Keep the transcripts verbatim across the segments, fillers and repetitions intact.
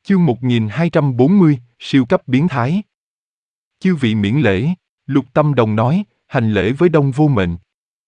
Chương một nghìn hai trăm bốn mươi, siêu cấp biến thái. Chư vị miễn lễ, Lục Tâm Đồng nói, hành lễ với Đông Vô Mệnh.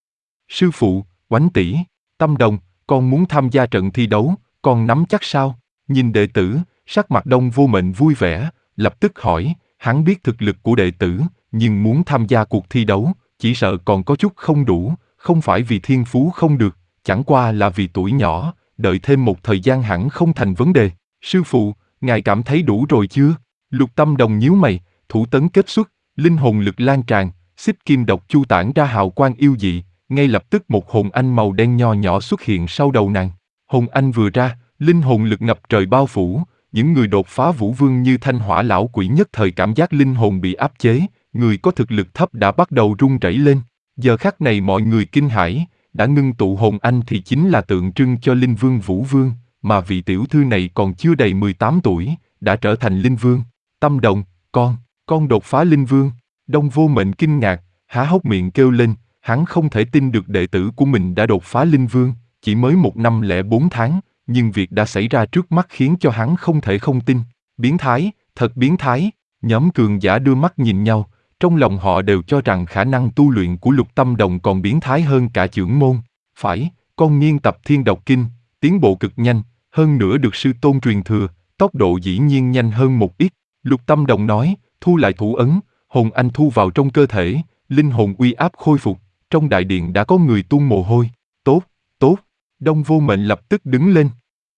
Sư phụ, Oánh tỷ, Tâm Đồng, con muốn tham gia trận thi đấu, con nắm chắc sao? Nhìn đệ tử, sắc mặt Đông Vô Mệnh vui vẻ, lập tức hỏi, hắn biết thực lực của đệ tử, nhưng muốn tham gia cuộc thi đấu, chỉ sợ còn có chút không đủ, không phải vì thiên phú không được, chẳng qua là vì tuổi nhỏ, đợi thêm một thời gian hẳn không thành vấn đề. Sư phụ, ngài cảm thấy đủ rồi chưa? Lục Tâm Đồng nhíu mày, thủ tấn kết xuất, linh hồn lực lan tràn, xích kim độc chu tản ra hào quang yêu dị, ngay lập tức một hồn anh màu đen nho nhỏ xuất hiện sau đầu nàng. Hồn anh vừa ra, linh hồn lực ngập trời bao phủ, những người đột phá vũ vương như Thanh Hỏa lão quỷ nhất thời cảm giác linh hồn bị áp chế, người có thực lực thấp đã bắt đầu run rẩy lên. Giờ khắc này mọi người kinh hãi, đã ngưng tụ hồn anh thì chính là tượng trưng cho linh vương vũ vương, mà vị tiểu thư này còn chưa đầy mười tám tuổi, đã trở thành linh vương. Tâm Đồng, con, con đột phá linh vương. Đông Vô Mệnh kinh ngạc, há hốc miệng kêu lên, hắn không thể tin được đệ tử của mình đã đột phá linh vương, chỉ mới một năm lẻ bốn tháng, nhưng việc đã xảy ra trước mắt khiến cho hắn không thể không tin. Biến thái, thật biến thái. Nhóm cường giả đưa mắt nhìn nhau, trong lòng họ đều cho rằng khả năng tu luyện của Lục Tâm Đồng còn biến thái hơn cả chưởng môn. Phải, con nghiên tập Thiên Độc Kinh, tiến bộ cực nhanh, hơn nữa được sư tôn truyền thừa, tốc độ dĩ nhiên nhanh hơn một ít. Lục Tâm Đồng nói, thu lại thủ ấn, hồn anh thu vào trong cơ thể, linh hồn uy áp khôi phục, trong đại điện đã có người tuôn mồ hôi. Tốt, tốt, Đông Vô Mệnh lập tức đứng lên.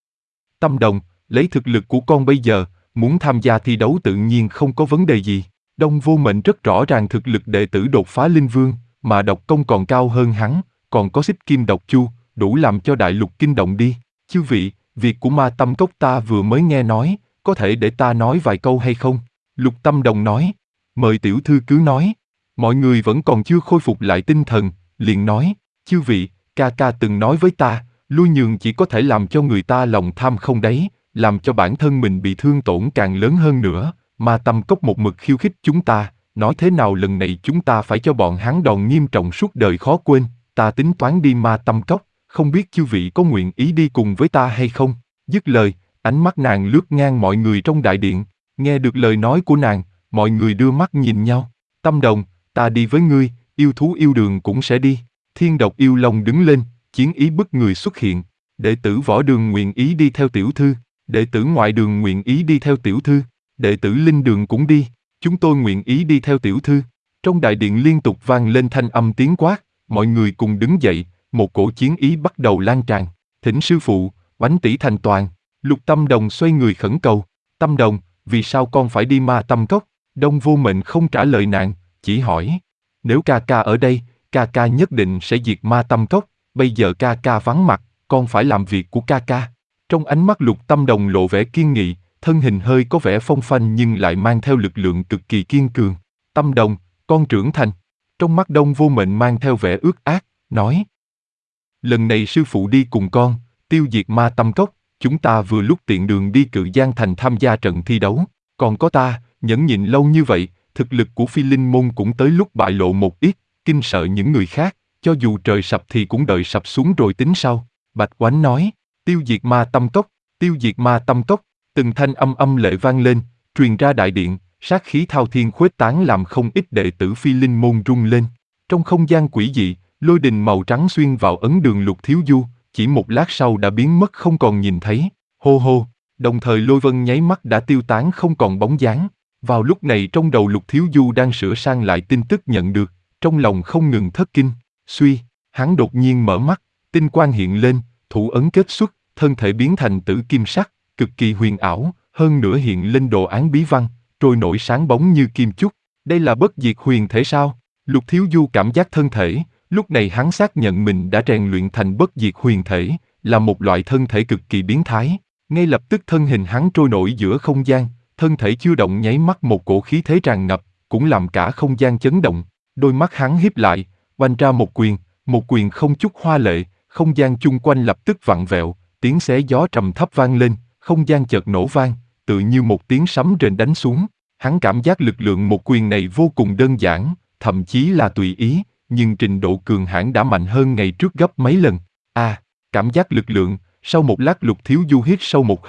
Tâm Đồng, lấy thực lực của con bây giờ, muốn tham gia thi đấu tự nhiên không có vấn đề gì. Đông Vô Mệnh rất rõ ràng thực lực đệ tử đột phá linh vương, mà độc công còn cao hơn hắn, còn có xích kim độc chu, đủ làm cho đại lục kinh động đi. Chư vị, việc của Ma Tâm Cốc ta vừa mới nghe nói, có thể để ta nói vài câu hay không? Lục Tâm Đồng nói, mời tiểu thư cứ nói. Mọi người vẫn còn chưa khôi phục lại tinh thần, liền nói, chư vị, ca ca từng nói với ta, lui nhường chỉ có thể làm cho người ta lòng tham không đáy, làm cho bản thân mình bị thương tổn càng lớn hơn nữa. Ma Tâm Cốc một mực khiêu khích chúng ta, nói thế nào lần này chúng ta phải cho bọn hắn đòn nghiêm trọng suốt đời khó quên. Ta tính toán đi Ma Tâm Cốc, không biết chư vị có nguyện ý đi cùng với ta hay không? Dứt lời, ánh mắt nàng lướt ngang mọi người trong đại điện. Nghe được lời nói của nàng, mọi người đưa mắt nhìn nhau. Tâm Đồng, ta đi với ngươi, yêu thú yêu đường cũng sẽ đi. Thiên Độc Yêu Long đứng lên, chiến ý bức người xuất hiện. Đệ tử Võ Đường nguyện ý đi theo tiểu thư, đệ tử Ngoại Đường nguyện ý đi theo tiểu thư, đệ tử Linh Đường cũng đi, chúng tôi nguyện ý đi theo tiểu thư. Trong đại điện liên tục vang lên thanh âm tiếng quát, mọi người cùng đứng dậy, một cổ chiến ý bắt đầu lan tràn. Thỉnh sư phụ, Oánh tỷ thành toàn. Lục Tâm Đồng xoay người khẩn cầu, Tâm Đồng, vì sao con phải đi Ma Tâm Cốc? Đông Vô Mệnh không trả lời nàng, chỉ hỏi, nếu ca ca ở đây, ca ca nhất định sẽ diệt Ma Tâm Cốc, bây giờ ca ca vắng mặt, con phải làm việc của ca ca. Trong ánh mắt Lục Tâm Đồng lộ vẻ kiên nghị, thân hình hơi có vẻ phong phanh nhưng lại mang theo lực lượng cực kỳ kiên cường. Tâm Đồng, con trưởng thành. Trong mắt Đông Vô Mệnh mang theo vẻ ước ác, nói, lần này sư phụ đi cùng con, tiêu diệt Ma Tâm Cốc, chúng ta vừa lúc tiện đường đi Cự Giang Thành tham gia trận thi đấu. Còn có ta, nhẫn nhịn lâu như vậy, thực lực của Phi Linh Môn cũng tới lúc bại lộ một ít, kinh sợ những người khác, cho dù trời sập thì cũng đợi sập xuống rồi tính sau. Bạch Oánh nói, tiêu diệt Ma Tâm Cốc, tiêu diệt Ma Tâm Cốc, từng thanh âm âm lệ vang lên, truyền ra đại điện, sát khí thao thiên khuếch tán làm không ít đệ tử Phi Linh Môn rung lên. Trong không gian quỷ dị, lôi đình màu trắng xuyên vào ấn đường Lục Thiếu Du, chỉ một lát sau đã biến mất không còn nhìn thấy. Hô hô, đồng thời lôi vân nháy mắt đã tiêu tán không còn bóng dáng. Vào lúc này trong đầu Lục Thiếu Du đang sửa sang lại tin tức nhận được, trong lòng không ngừng thất kinh. Suy, hắn đột nhiên mở mắt, tinh quang hiện lên, thủ ấn kết xuất, thân thể biến thành tử kim sắc, cực kỳ huyền ảo, hơn nữa hiện lên đồ án bí văn, trôi nổi sáng bóng như kim chúc. Đây là bất diệt huyền thể sao? Lục Thiếu Du cảm giác thân thể, lúc này hắn xác nhận mình đã rèn luyện thành bất diệt huyền thể, là một loại thân thể cực kỳ biến thái. Ngay lập tức thân hình hắn trôi nổi giữa không gian, thân thể chưa động nháy mắt một cổ khí thế tràn ngập, cũng làm cả không gian chấn động. Đôi mắt hắn híp lại, oanh ra một quyền, một quyền không chút hoa lệ, không gian chung quanh lập tức vặn vẹo, tiếng xé gió trầm thấp vang lên, không gian chợt nổ vang, tự như một tiếng sấm rền đánh xuống. Hắn cảm giác lực lượng một quyền này vô cùng đơn giản, thậm chí là tùy ý, nhưng trình độ cường hãn đã mạnh hơn ngày trước gấp mấy lần. À, cảm giác lực lượng, sau một lát Lục Thiếu Du hít sâu một hơi,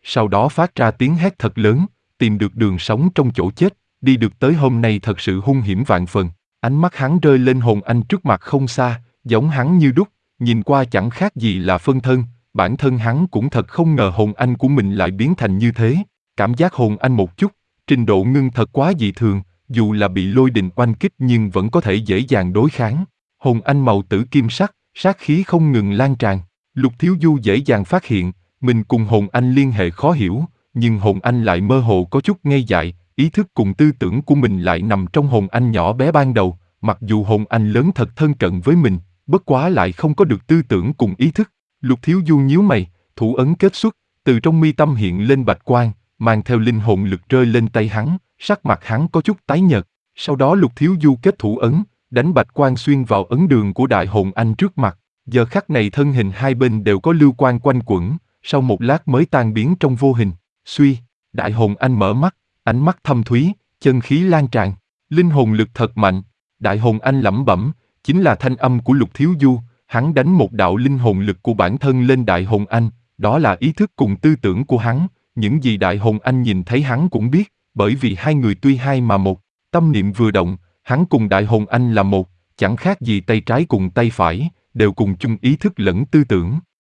sau đó phát ra tiếng hét thật lớn, tìm được đường sống trong chỗ chết, đi được tới hôm nay thật sự hung hiểm vạn phần. Ánh mắt hắn rơi lên hồn anh trước mặt không xa, giống hắn như đúc, nhìn qua chẳng khác gì là phân thân, bản thân hắn cũng thật không ngờ hồn anh của mình lại biến thành như thế. Cảm giác hồn anh một chút, trình độ ngưng thật quá dị thường, dù là bị lôi đình oanh kích nhưng vẫn có thể dễ dàng đối kháng. Hồn anh màu tử kim sắc, sát khí không ngừng lan tràn. Lục Thiếu Du dễ dàng phát hiện, mình cùng hồn anh liên hệ khó hiểu, nhưng hồn anh lại mơ hồ có chút ngây dại, ý thức cùng tư tưởng của mình lại nằm trong hồn anh nhỏ bé ban đầu, mặc dù hồn anh lớn thật thân cận với mình, bất quá lại không có được tư tưởng cùng ý thức. Lục Thiếu Du nhíu mày, thủ ấn kết xuất, từ trong mi tâm hiện lên bạch quang, mang theo linh hồn lực rơi lên tay hắn, sắc mặt hắn có chút tái nhợt. Sau đó Lục Thiếu Du kết thủ ấn, đánh bạch quang xuyên vào ấn đường của đại hồn anh trước mặt. Giờ khắc này thân hình hai bên đều có lưu quang quanh quẩn, sau một lát mới tan biến trong vô hình. Suy, đại hồn anh mở mắt, ánh mắt thâm thúy, chân khí lan tràn, linh hồn lực thật mạnh. Đại hồn anh lẩm bẩm, chính là thanh âm của Lục Thiếu Du, hắn đánh một đạo linh hồn lực của bản thân lên đại hồn anh, đó là ý thức cùng tư tưởng của hắn, những gì đại hồn anh nhìn thấy hắn cũng biết, bởi vì hai người tuy hai mà một, tâm niệm vừa động, hắn cùng đại hồn anh là một, chẳng khác gì tay trái cùng tay phải, đều cùng chung ý thức lẫn tư tưởng.